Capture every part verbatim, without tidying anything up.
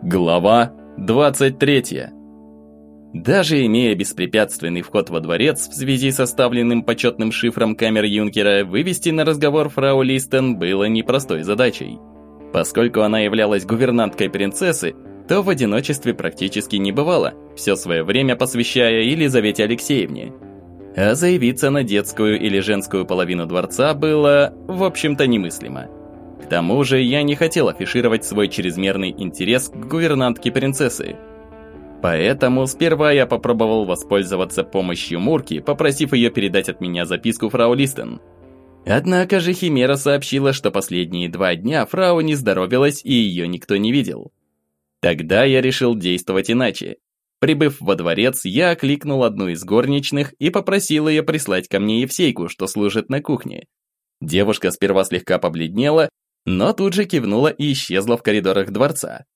Глава двадцать третья. Даже имея беспрепятственный вход во дворец в связи с оставленным почетным шифром камер юнкера, вывести на разговор фрау Листен было непростой задачей. Поскольку она являлась гувернанткой принцессы, то в одиночестве практически не бывала, все свое время посвящая Елизавете Алексеевне. А заявиться на детскую или женскую половину дворца было, в общем-то, немыслимо. К тому же я не хотел афишировать свой чрезмерный интерес к гувернантке принцессы. Поэтому сперва я попробовал воспользоваться помощью Мурки, попросив ее передать от меня записку фрау Листен. Однако же Химера сообщила, что последние два дня фрау не здоровилась и ее никто не видел. Тогда я решил действовать иначе. Прибыв во дворец, я окликнул одну из горничных и попросил ее прислать ко мне Евсейку, что служит на кухне. Девушка сперва слегка побледнела, но тут же кивнула и исчезла в коридорах дворца.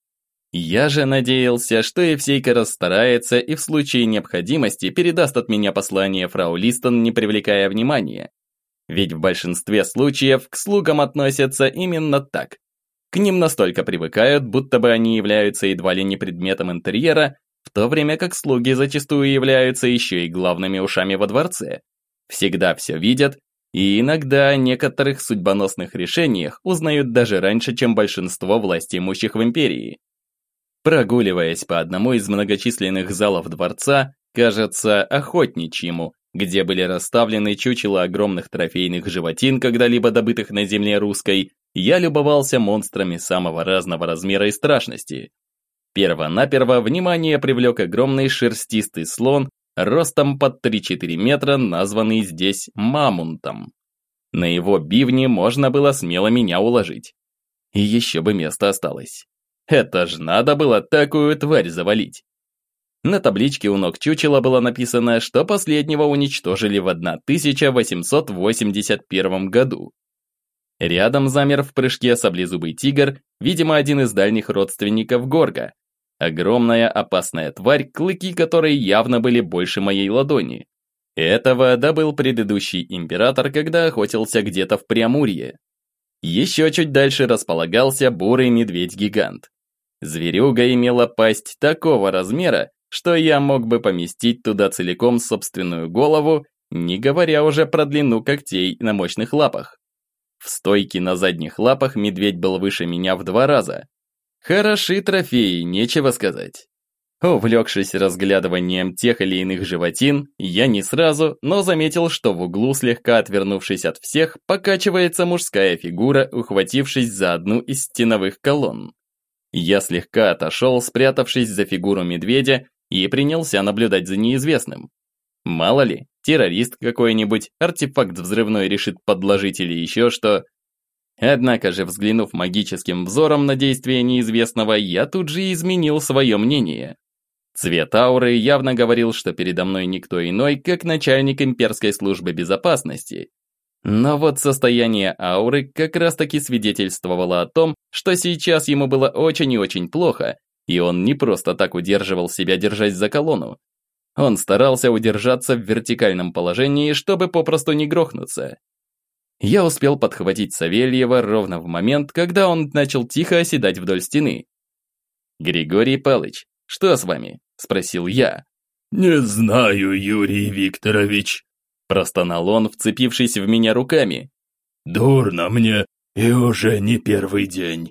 Я же надеялся, что Евсейка расстарается и в случае необходимости передаст от меня послание фрау Листен, не привлекая внимания. Ведь в большинстве случаев к слугам относятся именно так. К ним настолько привыкают, будто бы они являются едва ли не предметом интерьера, в то время как слуги зачастую являются еще и главными ушами во дворце. Всегда все видят, и иногда о некоторых судьбоносных решениях узнают даже раньше, чем большинство властимущих в империи. Прогуливаясь по одному из многочисленных залов дворца, кажется, охотничьему, где были расставлены чучела огромных трофейных животин, когда-либо добытых на земле русской, я любовался монстрами самого разного размера и страшности. Перво-наперво внимание привлек огромный шерстистый слон, ростом под три-четыре метра, названный здесь мамонтом. На его бивни можно было смело меня уложить. И еще бы место осталось. Это ж надо было такую тварь завалить. На табличке у ног чучела было написано, что последнего уничтожили в тысяча восемьсот восемьдесят первом году. Рядом замер в прыжке саблезубый тигр, видимо, один из дальних родственников Горга. Огромная опасная тварь, клыки которой явно были больше моей ладони. Этого добыл предыдущий император, когда охотился где-то в Преамурье. Еще чуть дальше располагался бурый медведь-гигант. Зверюга имела пасть такого размера, что я мог бы поместить туда целиком собственную голову, не говоря уже про длину когтей на мощных лапах. В стойке на задних лапах медведь был выше меня в два раза. Хороши трофеи, нечего сказать. Увлекшись разглядыванием тех или иных животин, я не сразу, но заметил, что в углу, слегка отвернувшись от всех, покачивается мужская фигура, ухватившись за одну из стеновых колонн. Я слегка отошел, спрятавшись за фигуру медведя, и принялся наблюдать за неизвестным. Мало ли, террорист какой-нибудь, артефакт взрывной решит подложить или еще что. Однако же, взглянув магическим взором на действие неизвестного, я тут же изменил свое мнение. Цвет ауры явно говорил, что передо мной никто иной, как начальник имперской службы безопасности. Но вот состояние ауры как раз-таки свидетельствовало о том, что сейчас ему было очень и очень плохо, и он не просто так удерживал себя, держась за колонну. Он старался удержаться в вертикальном положении, чтобы попросту не грохнуться. Я успел подхватить Савельева ровно в момент, когда он начал тихо оседать вдоль стены. «Григорий Палыч, что с вами?» – спросил я. «Не знаю, Юрий Викторович», – простонал он, вцепившись в меня руками. «Дурно мне, и уже не первый день».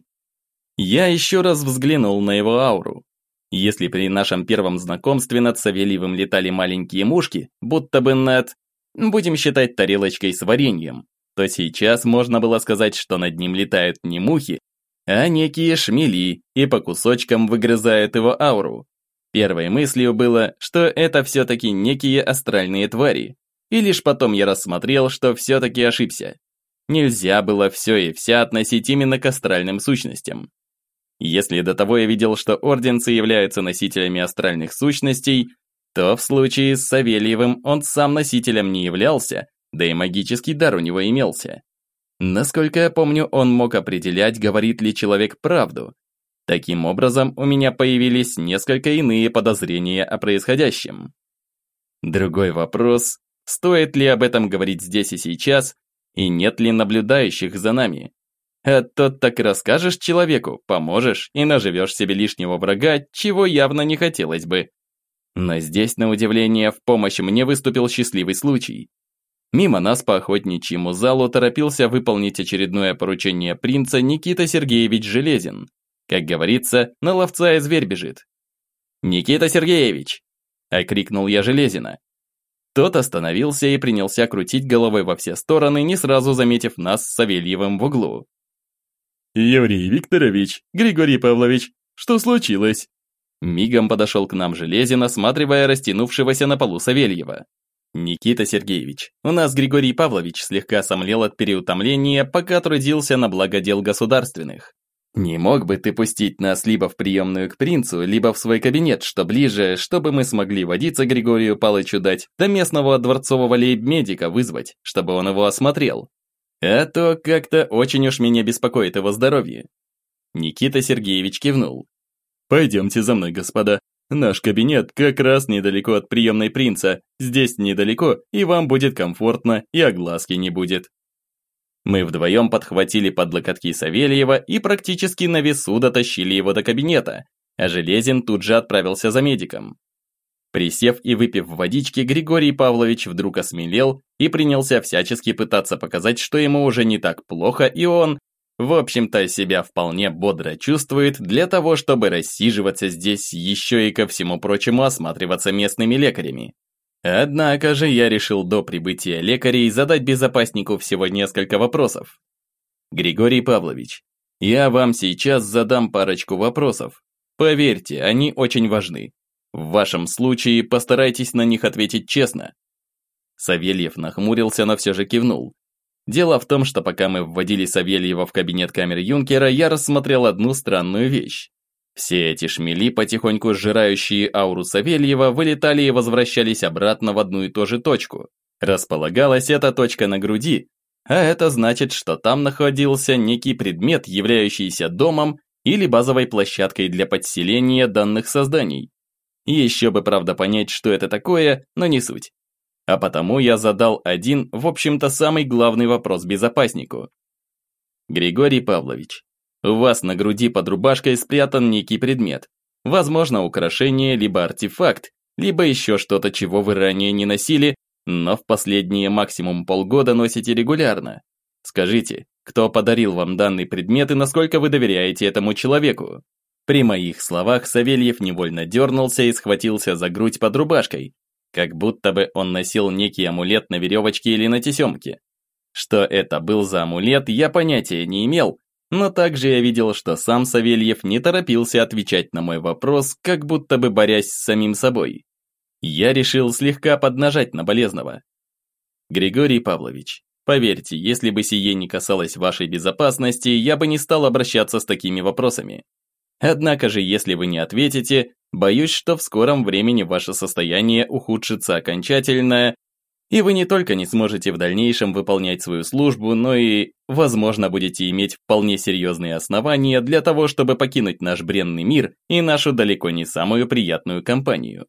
Я еще раз взглянул на его ауру. Если при нашем первом знакомстве над Савельевым летали маленькие мушки, будто бы над, будем считать, тарелочкой с вареньем, то сейчас можно было сказать, что над ним летают не мухи, а некие шмели и по кусочкам выгрызают его ауру. Первой мыслью было, что это все-таки некие астральные твари, и лишь потом я рассмотрел, что все-таки ошибся. Нельзя было все и вся относить именно к астральным сущностям. Если до того я видел, что орденцы являются носителями астральных сущностей, то в случае с Савельевым он сам носителем не являлся, да и магический дар у него имелся. Насколько я помню, он мог определять, говорит ли человек правду. Таким образом, у меня появились несколько иные подозрения о происходящем. Другой вопрос, стоит ли об этом говорить здесь и сейчас, и нет ли наблюдающих за нами. А то так расскажешь человеку, поможешь и наживешь себе лишнего врага, чего явно не хотелось бы. Но здесь, на удивление, в помощь мне выступил счастливый случай. Мимо нас по охотничьему залу торопился выполнить очередное поручение принца Никита Сергеевич Железин. Как говорится, на ловца и зверь бежит. «Никита Сергеевич!» – окрикнул я Железина. Тот остановился и принялся крутить головой во все стороны, не сразу заметив нас с Савельевым в углу. «Евгений Викторович, Григорий Павлович, что случилось?» Мигом подошел к нам Железин, осматривая растянувшегося на полу Савельева. «Никита Сергеевич, у нас Григорий Павлович слегка сомлел от переутомления, пока трудился на благо дел государственных. Не мог бы ты пустить нас либо в приемную к принцу, либо в свой кабинет, что ближе, чтобы мы смогли водиться Григорию Палычу дать, да местного дворцового лейб-медика вызвать, чтобы он его осмотрел? А то как-то очень уж меня беспокоит его здоровье». Никита Сергеевич кивнул. «Пойдемте за мной, господа. Наш кабинет как раз недалеко от приемной принца. Здесь недалеко, и вам будет комфортно, и огласки не будет». Мы вдвоем подхватили под локотки Савельева и практически на весу дотащили его до кабинета, а Железин тут же отправился за медиком. Присев и выпив водички, Григорий Павлович вдруг осмелел и принялся всячески пытаться показать, что ему уже не так плохо, и он, в общем-то, себя вполне бодро чувствует для того, чтобы рассиживаться здесь, еще и ко всему прочему осматриваться местными лекарями. Однако же я решил до прибытия лекарей задать безопаснику всего несколько вопросов. «Григорий Павлович, я вам сейчас задам парочку вопросов. Поверьте, они очень важны. В вашем случае постарайтесь на них ответить честно». Савельев нахмурился, но все же кивнул. Дело в том, что пока мы вводили Савельева в кабинет камер юнкера, я рассмотрел одну странную вещь. Все эти шмели, потихоньку сжирающие ауру Савельева, вылетали и возвращались обратно в одну и ту же точку. Располагалась эта точка на груди, а это значит, что там находился некий предмет, являющийся домом или базовой площадкой для подселения данных созданий. Еще бы, правда, понять, что это такое, но не суть. А потому я задал один, в общем-то, самый главный вопрос безопаснику. «Григорий Павлович, у вас на груди под рубашкой спрятан некий предмет. Возможно, украшение, либо артефакт, либо еще что-то, чего вы ранее не носили, но в последние максимум полгода носите регулярно. Скажите, кто подарил вам данный предмет и насколько вы доверяете этому человеку?» При моих словах Савельев невольно дернулся и схватился за грудь под рубашкой, как будто бы он носил некий амулет на веревочке или на тесемке. Что это был за амулет, я понятия не имел, но также я видел, что сам Савельев не торопился отвечать на мой вопрос, как будто бы борясь с самим собой. Я решил слегка поднажать на болезного. «Григорий Павлович, поверьте, если бы сие не касалось вашей безопасности, я бы не стал обращаться с такими вопросами. Однако же, если вы не ответите, боюсь, что в скором времени ваше состояние ухудшится окончательно, и вы не только не сможете в дальнейшем выполнять свою службу, но и, возможно, будете иметь вполне серьезные основания для того, чтобы покинуть наш бренный мир и нашу далеко не самую приятную компанию».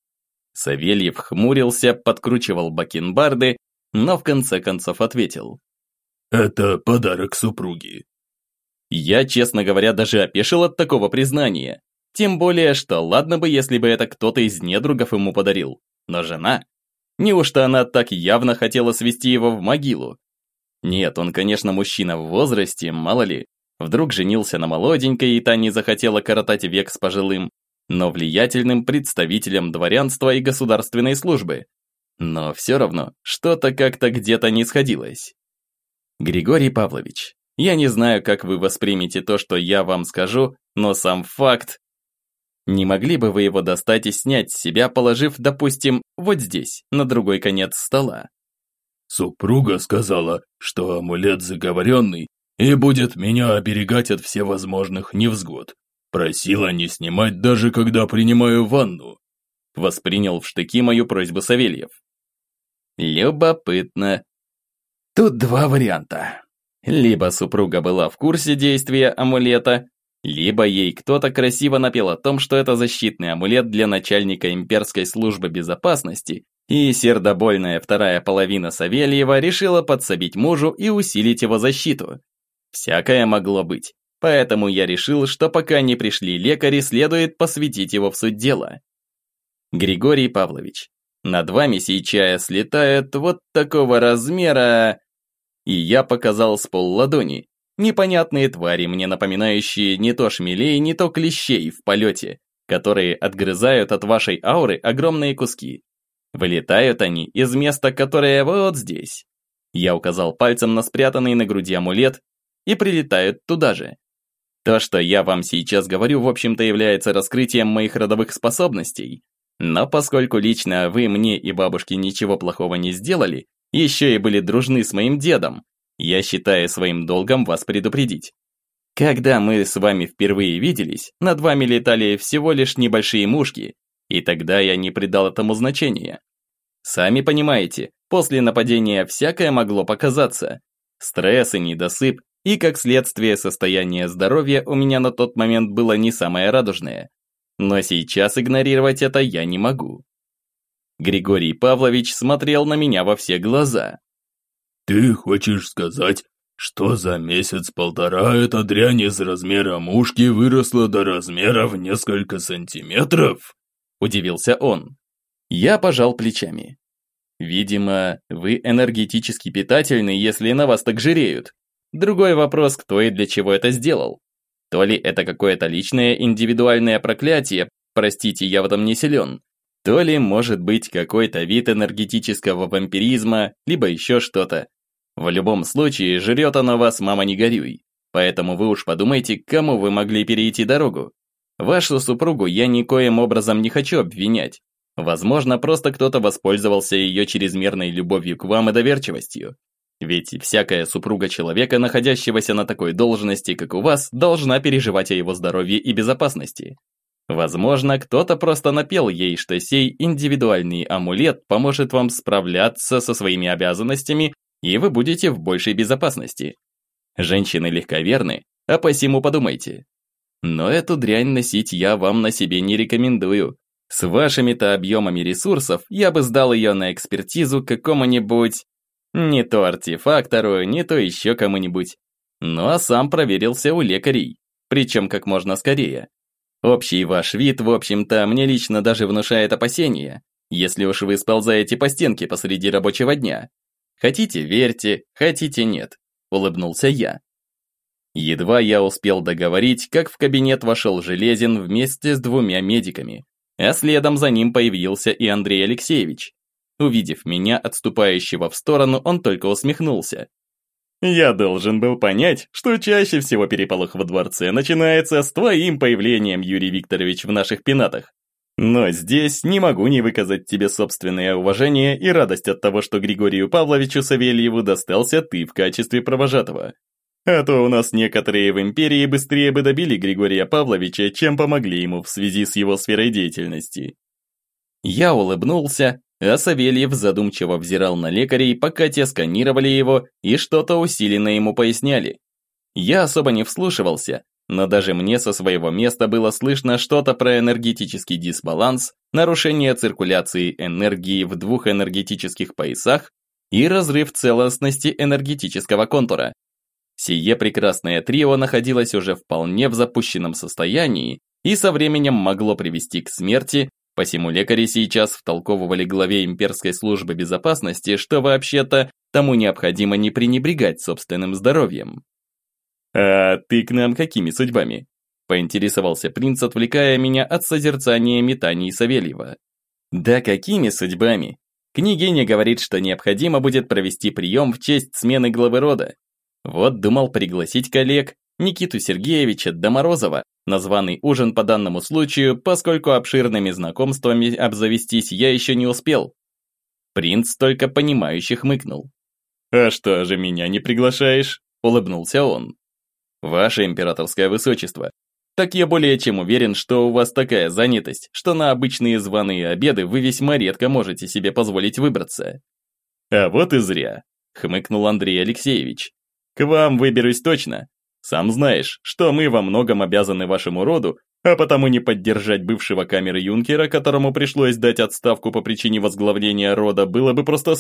Савельев хмурился, подкручивал бакенбарды, но в конце концов ответил: «Это подарок супруги». Я, честно говоря, даже опешил от такого признания. Тем более, что ладно бы, если бы это кто-то из недругов ему подарил. Но жена? Неужто она так явно хотела свести его в могилу? Нет, он, конечно, мужчина в возрасте, мало ли. Вдруг женился на молоденькой, и та не захотела коротать век с пожилым, но влиятельным представителем дворянства и государственной службы. Но все равно, что-то как-то где-то не сходилось. «Григорий Павлович, я не знаю, как вы воспримете то, что я вам скажу, но сам факт. Не могли бы вы его достать и снять с себя, положив, допустим, вот здесь, на другой конец стола?» «Супруга сказала, что амулет заговоренный и будет меня оберегать от всевозможных невзгод. Просила не снимать, даже когда принимаю ванну». Воспринял в штыки мою просьбу Савельев. Любопытно. Тут два варианта. Либо супруга была в курсе действия амулета, либо ей кто-то красиво напел о том, что это защитный амулет для начальника имперской службы безопасности, и сердобольная вторая половина Савельева решила подсобить мужу и усилить его защиту. Всякое могло быть. Поэтому я решил, что пока не пришли лекари, следует посвятить его в суть дела. Григорий Павлович, над вами сейчас летает вот такого размера... И я показал с полладони. Непонятные твари, мне напоминающие не то шмелей, не то клещей в полете, которые отгрызают от вашей ауры огромные куски. Вылетают они из места, которое вот здесь. Я указал пальцем на спрятанный на груди амулет и прилетают туда же. То, что я вам сейчас говорю, в общем-то является раскрытием моих родовых способностей. Но поскольку лично вы мне и бабушке ничего плохого не сделали, еще и были дружны с моим дедом, я считаю своим долгом вас предупредить. Когда мы с вами впервые виделись, над вами летали всего лишь небольшие мушки, и тогда я не придал этому значения. Сами понимаете, после нападения всякое могло показаться. Стресс и недосып, и как следствие состояние здоровья у меня на тот момент было не самое радужное. Но сейчас игнорировать это я не могу. Григорий Павлович смотрел на меня во все глаза. «Ты хочешь сказать, что за месяц-полтора эта дрянь из размера мушки выросла до размера в несколько сантиметров?» Удивился он. Я пожал плечами. Видимо, вы энергетически питательны, если на вас так жиреют. Другой вопрос, кто и для чего это сделал. То ли это какое-то личное индивидуальное проклятие, простите, я в этом не силен, то ли может быть какой-то вид энергетического вампиризма, либо еще что-то. В любом случае, жрет она вас, мама не горюй. Поэтому вы уж подумайте, к кому вы могли перейти дорогу. Вашу супругу я никоим образом не хочу обвинять. Возможно, просто кто-то воспользовался ее чрезмерной любовью к вам и доверчивостью. Ведь всякая супруга человека, находящегося на такой должности, как у вас, должна переживать о его здоровье и безопасности. Возможно, кто-то просто напел ей, что сей индивидуальный амулет поможет вам справляться со своими обязанностями, и вы будете в большей безопасности. Женщины легковерны, а посему подумайте. Но эту дрянь носить я вам на себе не рекомендую. С вашими-то объемами ресурсов я бы сдал ее на экспертизу какому-нибудь... Не то артефактору, не то еще кому-нибудь. Ну а сам проверился у лекарей, причем как можно скорее. Общий ваш вид, в общем-то, мне лично даже внушает опасения, если уж вы сползаете по стенке посреди рабочего дня. Хотите, верьте, хотите, нет, улыбнулся я. Едва я успел договорить, как в кабинет вошел Железин вместе с двумя медиками, а следом за ним появился и Андрей Алексеевич. Увидев меня, отступающего в сторону, он только усмехнулся. «Я должен был понять, что чаще всего переполох во дворце начинается с твоим появлением, Юрий Викторович, в наших пенатах. Но здесь не могу не выказать тебе собственное уважение и радость от того, что Григорию Павловичу Савельеву достался ты в качестве провожатого. А то у нас некоторые в империи быстрее бы добили Григория Павловича, чем помогли ему в связи с его сферой деятельности». Я улыбнулся, а Савельев задумчиво взирал на лекарей, пока те сканировали его и что-то усиленно ему поясняли. Я особо не вслушивался, но даже мне со своего места было слышно что-то про энергетический дисбаланс, нарушение циркуляции энергии в двух энергетических поясах и разрыв целостности энергетического контура. Сие прекрасное трио находилось уже вполне в запущенном состоянии и со временем могло привести к смерти. Посему лекари сейчас втолковывали главе имперской службы безопасности, что вообще-то тому необходимо не пренебрегать собственным здоровьем. «А ты к нам какими судьбами?» – поинтересовался принц, отвлекая меня от созерцания метаний Савельева. «Да какими судьбами? Княгиня говорит, что необходимо будет провести прием в честь смены главы рода. Вот думал пригласить коллег, Никиту Сергеевича да Морозова, на званый ужин по данному случаю, поскольку обширными знакомствами обзавестись я еще не успел». Принц только понимающе хмыкнул. «А что же меня не приглашаешь?» – улыбнулся он. «Ваше императорское высочество, так я более чем уверен, что у вас такая занятость, что на обычные званые обеды вы весьма редко можете себе позволить выбраться». «А вот и зря», – хмыкнул Андрей Алексеевич. «К вам выберусь точно. Сам знаешь, что мы во многом обязаны вашему роду, а потому не поддержать бывшего камер-юнкера, которому пришлось дать отставку по причине возглавления рода, было бы просто свинством. Как определишься с датой, сообщи, внесем в расписание».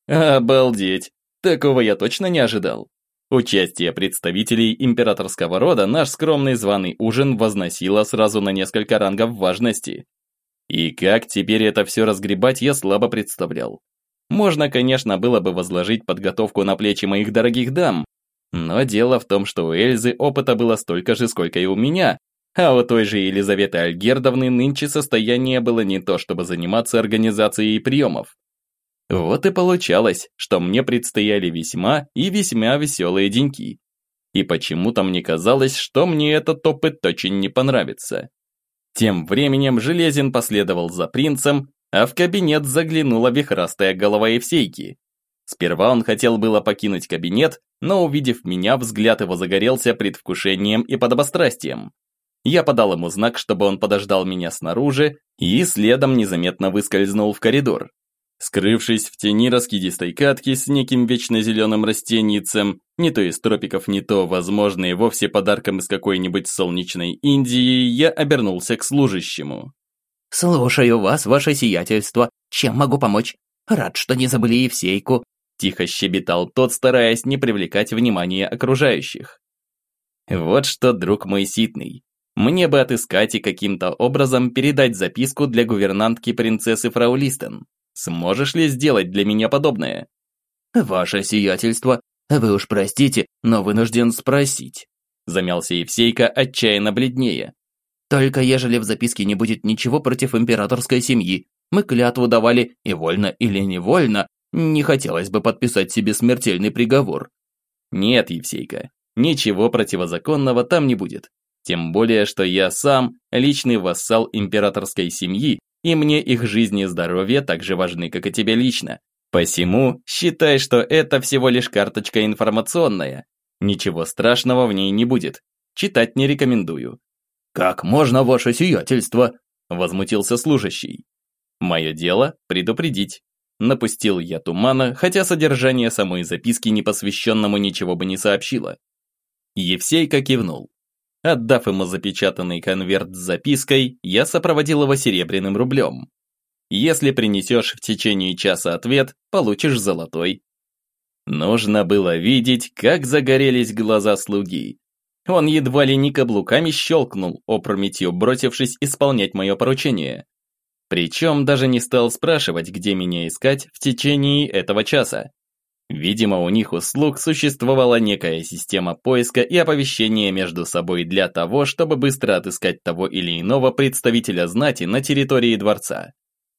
Обалдеть! Такого я точно не ожидал. Участие представителей императорского рода наш скромный званый ужин возносило сразу на несколько рангов важности. И как теперь это все разгребать, я слабо представлял. Можно, конечно, было бы возложить подготовку на плечи моих дорогих дам, но дело в том, что у Эльзы опыта было столько же, сколько и у меня, а у той же Елизаветы Альгердовны нынче состояние было не то, чтобы заниматься организацией приемов. Вот и получалось, что мне предстояли весьма и весьма веселые деньки. И почему-то мне казалось, что мне этот опыт очень не понравится. Тем временем Железин последовал за принцем, а в кабинет заглянула вихрастая голова Евсейки. Сперва он хотел было покинуть кабинет, но увидев меня, взгляд его загорелся предвкушением и подобострастием. Я подал ему знак, чтобы он подождал меня снаружи, и следом незаметно выскользнул в коридор. Скрывшись в тени раскидистой катки с неким вечно зеленым растенницем, не то из тропиков, не то, возможно, и вовсе подарком из какой-нибудь солнечной Индии, я обернулся к служащему. «Слушаю вас, ваше сиятельство. Чем могу помочь? Рад, что не забыли Евсейку», – тихо щебетал тот, стараясь не привлекать внимания окружающих. «Вот что, друг мой ситный, мне бы отыскать и каким-то образом передать записку для гувернантки принцессы фрау Листен. Сможешь ли сделать для меня подобное?» «Ваше сиятельство, вы уж простите, но вынужден спросить», – замялся Евсейка, отчаянно бледнее. «Только ежели в записке не будет ничего против императорской семьи, мы клятву давали, и вольно или невольно, не хотелось бы подписать себе смертельный приговор». «Нет, Евсейка, ничего противозаконного там не будет. Тем более, что я сам личный вассал императорской семьи, и мне их жизнь и здоровье так же важны, как и тебе лично. Посему считай, что это всего лишь карточка информационная. Ничего страшного в ней не будет. Читать не рекомендую». «Как можно, ваше сиятельство?» – возмутился служащий. «Мое дело предупредить». Напустил я тумана, хотя содержание самой записки непосвященному ничего бы не сообщило. Евсейка кивнул. Отдав ему запечатанный конверт с запиской, я сопроводил его серебряным рублем. Если принесешь в течение часа ответ, получишь золотой. Нужно было видеть, как загорелись глаза слуги. Он едва ли не каблуками щелкнул, опрометью бросившись исполнять мое поручение. Причем даже не стал спрашивать, где меня искать в течение этого часа. Видимо, у них услуг существовала некая система поиска и оповещения между собой для того, чтобы быстро отыскать того или иного представителя знати на территории дворца.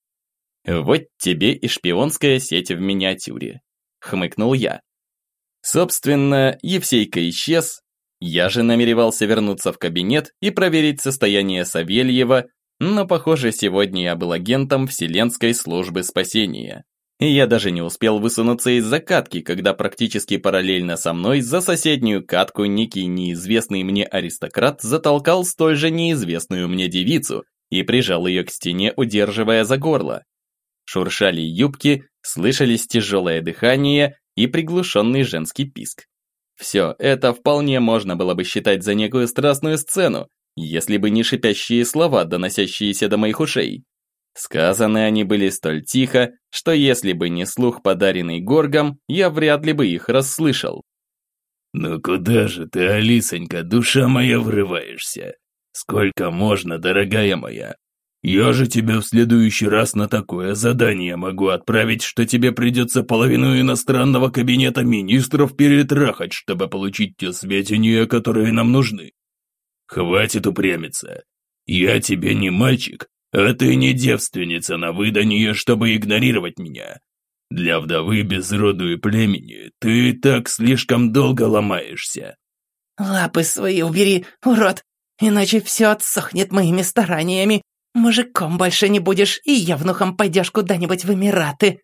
«Вот тебе и шпионская сеть в миниатюре», — хмыкнул я. Собственно, Евсейка исчез, я же намеревался вернуться в кабинет и проверить состояние Савельева, но, похоже, сегодня я был агентом Вселенской службы спасения. И я даже не успел высунуться из закатки, когда практически параллельно со мной за соседнюю катку некий неизвестный мне аристократ затолкал столь же неизвестную мне девицу и прижал ее к стене, удерживая за горло. Шуршали юбки, слышались тяжелое дыхание и приглушенный женский писк. Все это вполне можно было бы считать за некую страстную сцену, если бы не шипящие слова, доносящиеся до моих ушей. Сказаны они были столь тихо, что если бы не слух, подаренный Горгом, я вряд ли бы их расслышал. «Ну куда же ты, Алисонька, душа моя, врываешься? Сколько можно, дорогая моя? Я же тебя в следующий раз на такое задание могу отправить, что тебе придется половину иностранного кабинета министров перетрахать, чтобы получить те сведения, которые нам нужны. Хватит упрямиться. Я тебе не мальчик, а ты не девственница на выданье, чтобы игнорировать меня. Для вдовы без роду и племени ты и так слишком долго ломаешься». «Лапы свои убери, урод, иначе все отсохнет моими стараниями. Мужиком больше не будешь и явнухом пойдешь куда-нибудь в Эмираты».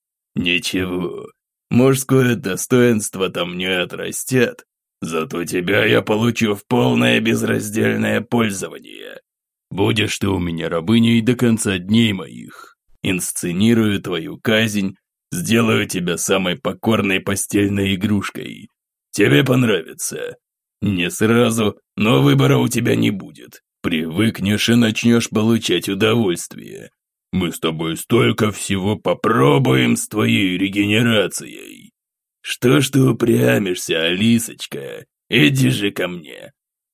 «Ничего, мужское достоинство там не отрастет, зато тебя я получу в полное безраздельное пользование. Будешь ты у меня рабыней до конца дней моих. Инсценирую твою казнь, сделаю тебя самой покорной постельной игрушкой. Тебе понравится. Не сразу, но выбора у тебя не будет. Привыкнешь и начнешь получать удовольствие. Мы с тобой столько всего попробуем с твоей регенерацией. Что ж ты упрямишься, Алисочка? Иди же ко мне.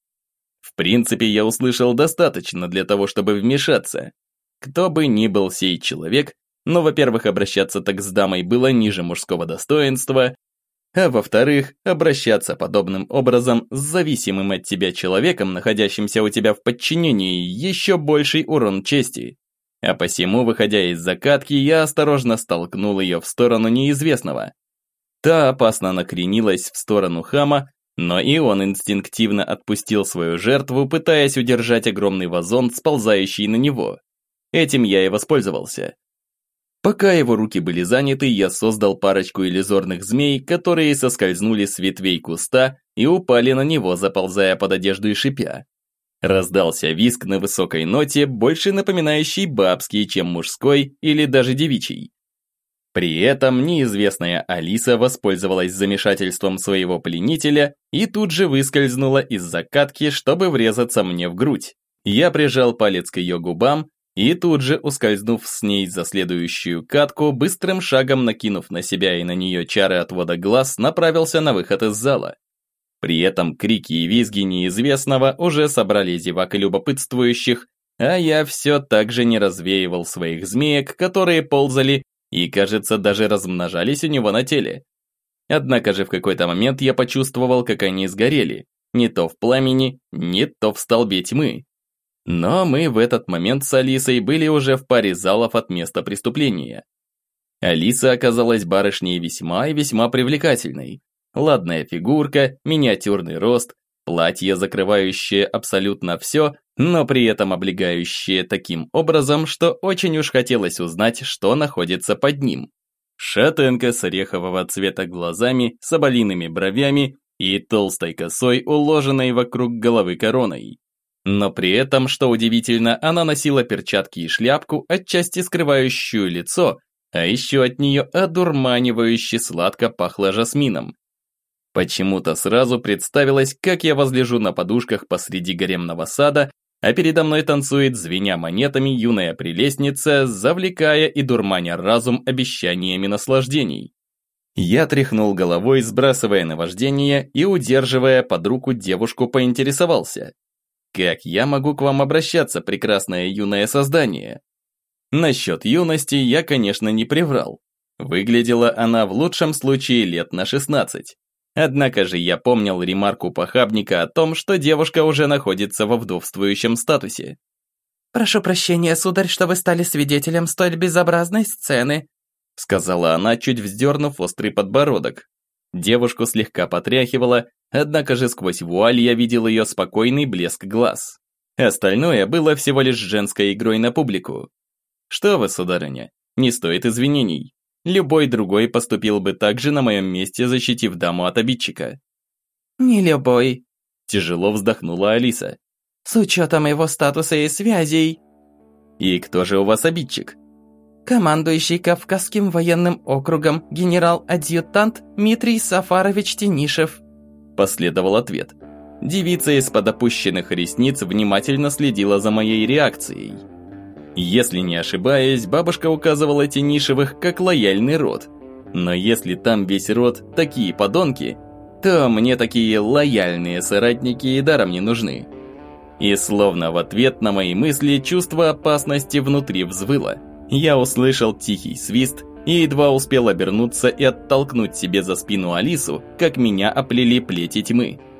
В принципе, я услышал достаточно для того, чтобы вмешаться. Кто бы ни был сей человек, но, во-первых, обращаться так с дамой было ниже мужского достоинства, а во-вторых, обращаться подобным образом с зависимым от тебя человеком, находящимся у тебя в подчинении, еще больший урон чести. А посему, выходя из закатки, я осторожно столкнул ее в сторону неизвестного. Та опасно накренилась в сторону хама, но и он инстинктивно отпустил свою жертву, пытаясь удержать огромный вазон, сползающий на него. Этим я и воспользовался. Пока его руки были заняты, я создал парочку иллюзорных змей, которые соскользнули с ветвей куста и упали на него, заползая под одежду и шипя. Раздался визг на высокой ноте, больше напоминающий бабский, чем мужской или даже девичий. При этом неизвестная Алиса воспользовалась замешательством своего пленителя и тут же выскользнула из закатки, чтобы врезаться мне в грудь. Я прижал палец к ее губам и тут же, ускользнув с ней за следующую катку, быстрым шагом накинув на себя и на нее чары отвода глаз, направился на выход из зала. При этом крики и визги неизвестного уже собрали зевак и любопытствующих, а я все так же не развеивал своих змеек, которые ползали и, кажется, даже размножались у него на теле. Однако же в какой-то момент я почувствовал, как они сгорели, не то в пламени, не то в столбе тьмы. Но мы в этот момент с Алисой были уже в паре залов от места преступления. Алиса оказалась барышней весьма и весьма привлекательной. Ладная фигурка, миниатюрный рост, платье, закрывающее абсолютно все, но при этом облегающее таким образом, что очень уж хотелось узнать, что находится под ним. Шатенка с орехового цвета глазами, соболиными бровями и толстой косой, уложенной вокруг головы короной. Но при этом, что удивительно, она носила перчатки и шляпку, отчасти скрывающую лицо, а еще от нее одурманивающе сладко пахло жасмином. Почему-то сразу представилось, как я возлежу на подушках посреди гаремного сада, а передо мной танцует, звеня монетами, юная прелестница, завлекая и дурманя разум обещаниями наслаждений. Я тряхнул головой, сбрасывая наваждение и, удерживая под руку девушку, поинтересовался. «Как я могу к вам обращаться, прекрасное юное создание?» Насчет юности я, конечно, не приврал. Выглядела она в лучшем случае лет на шестнадцать. Однако же я помнил ремарку похабника о том, что девушка уже находится во вдовствующем статусе. «Прошу прощения, сударь, что вы стали свидетелем столь безобразной сцены», сказала она, чуть вздернув острый подбородок. Девушку слегка потряхивала, однако же сквозь вуаль я видел ее спокойный блеск глаз. Остальное было всего лишь женской игрой на публику. Что вы, сударыня, не стоит извинений. Любой другой поступил бы так же на моем месте, защитив даму от обидчика. «Не любой», – тяжело вздохнула Алиса. «С учетом его статуса и связей». «И кто же у вас обидчик?» «Командующий Кавказским военным округом генерал-адъютант Дмитрий Сафарович Тенишев», – последовал ответ. Девица из-под опущенных ресниц внимательно следила за моей реакцией. Если не ошибаюсь, бабушка указывала Тенишевых как лояльный род. Но если там весь род такие подонки, то мне такие лояльные соратники и даром не нужны. И словно в ответ на мои мысли чувство опасности внутри взвыло. Я услышал тихий свист и едва успел обернуться и оттолкнуть себе за спину Алису, как меня оплели плети тьмы.